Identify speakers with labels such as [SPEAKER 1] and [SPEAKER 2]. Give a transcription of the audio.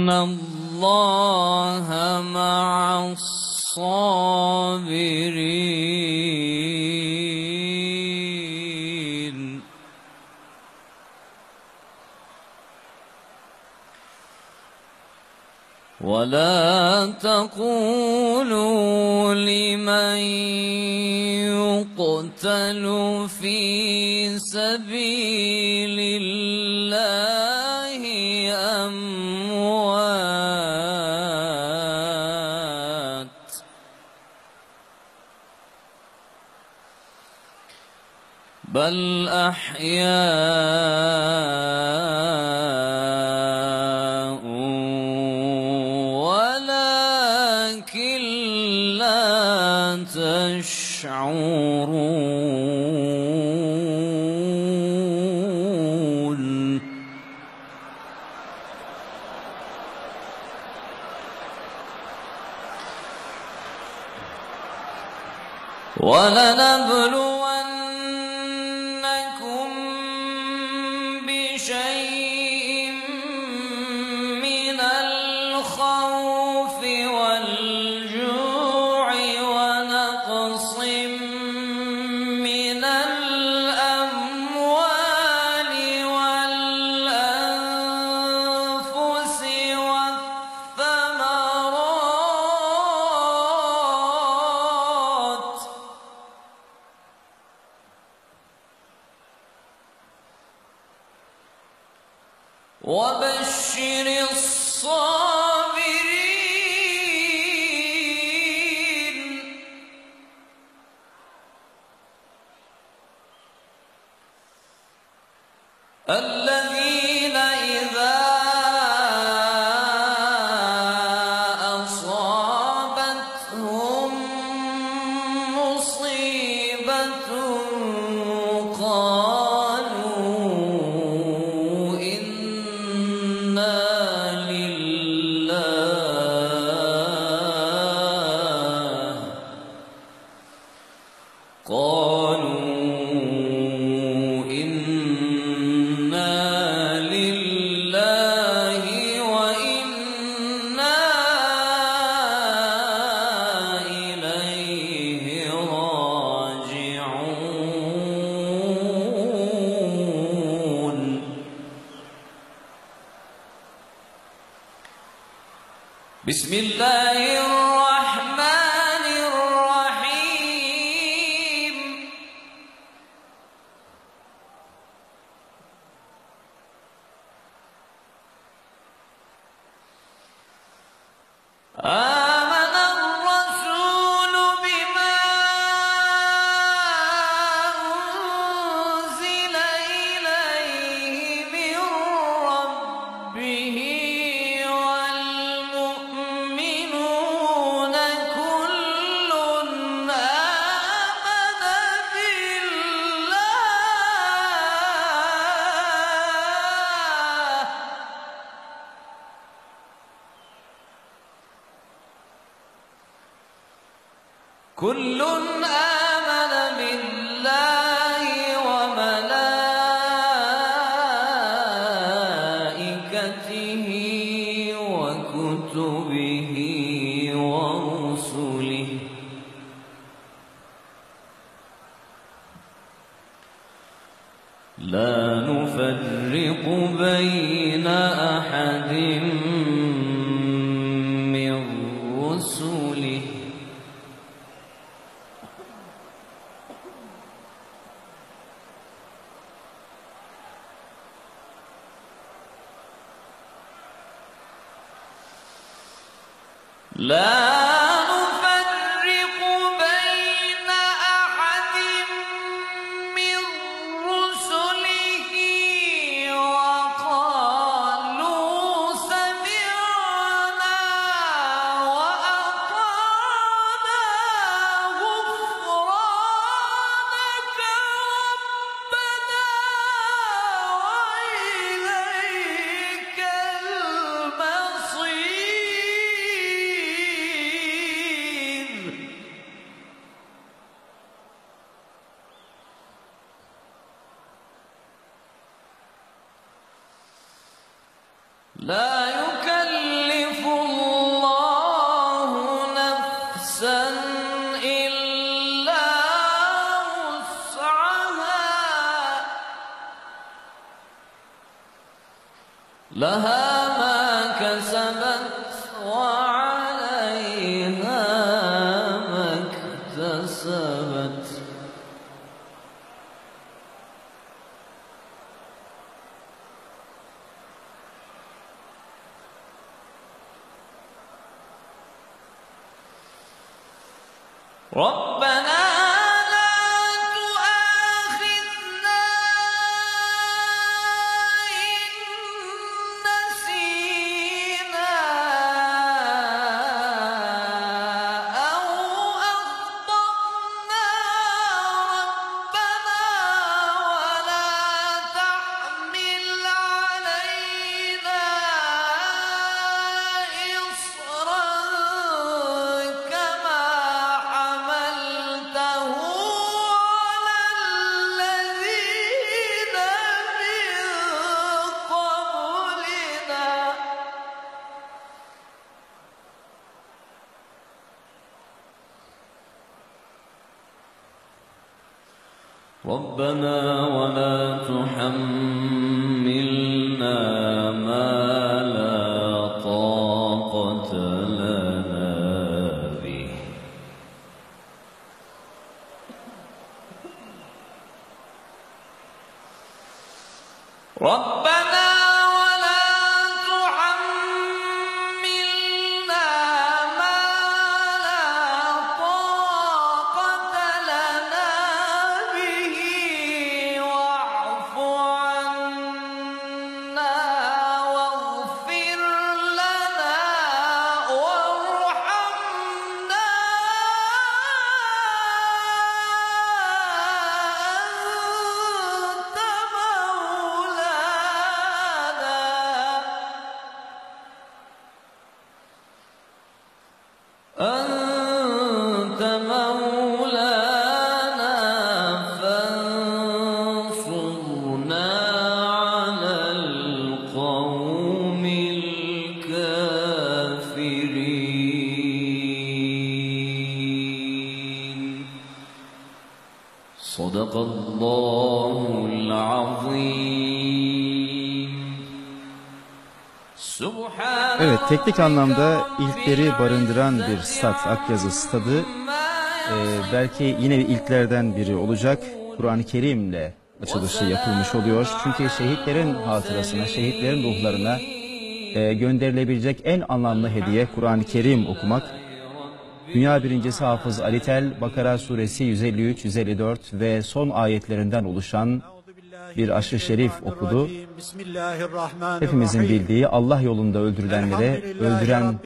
[SPEAKER 1] إن الله مع الصابرين. ولا تقولوا لمن يقتل في سبيل الله أموات، بل أحياء ولكن لا تشعرون. ولنبلونكم بشيء من الخوف والجوع ونقص من الأموال والأنفس والثمرات، وبشر الصابرين الذين إذا أصابتهم مصيبة قالوا إنا لله وإنا إليه راجعون. بسم الله الرحمن الرحيم. آمن الرسول بما أنزل إليه من ربه والمؤمنون كل آمن بالله وملائكته وكتبه ورسله لا نفرق بين أحد من رسله وقالوا سمعنا وأطعنا غفرانك ربنا وإليك المصير. لا يكلف لها ما كسبت وعليها ما اكتسبت ربنا لا تؤاخذنا إن نسينا أو أخطأنا ربنا ولا تحمل علينا إصرا كما حملته على الذين من قبلنا ربنا ولا تحملنا ما لا طاقة لنا به ربنا ولا تحملنا ما لا طاقة لنا به واعف عنا واغفر لنا وارحمنا أنت مولانا فانصرنا على القوم الكافرين صدق الله العظيم.
[SPEAKER 2] Evet, teknik anlamda ilkleri barındıran bir stat, Akyazı stadı. Belki yine ilklerden biri olacak. Kur'an-ı Kerim'le açılışı yapılmış oluyor. Çünkü şehitlerin hatırasına, şehitlerin ruhlarına gönderilebilecek en anlamlı hediye Kur'an-ı Kerim okumak. Dünya birincisi Hafız Ali Tel, Bakara suresi 153, 154 ve son ayetlerinden oluşan bir aşırı şerif okudu. Hepimizin bildiği Allah yolunda öldürülenlere, öldüren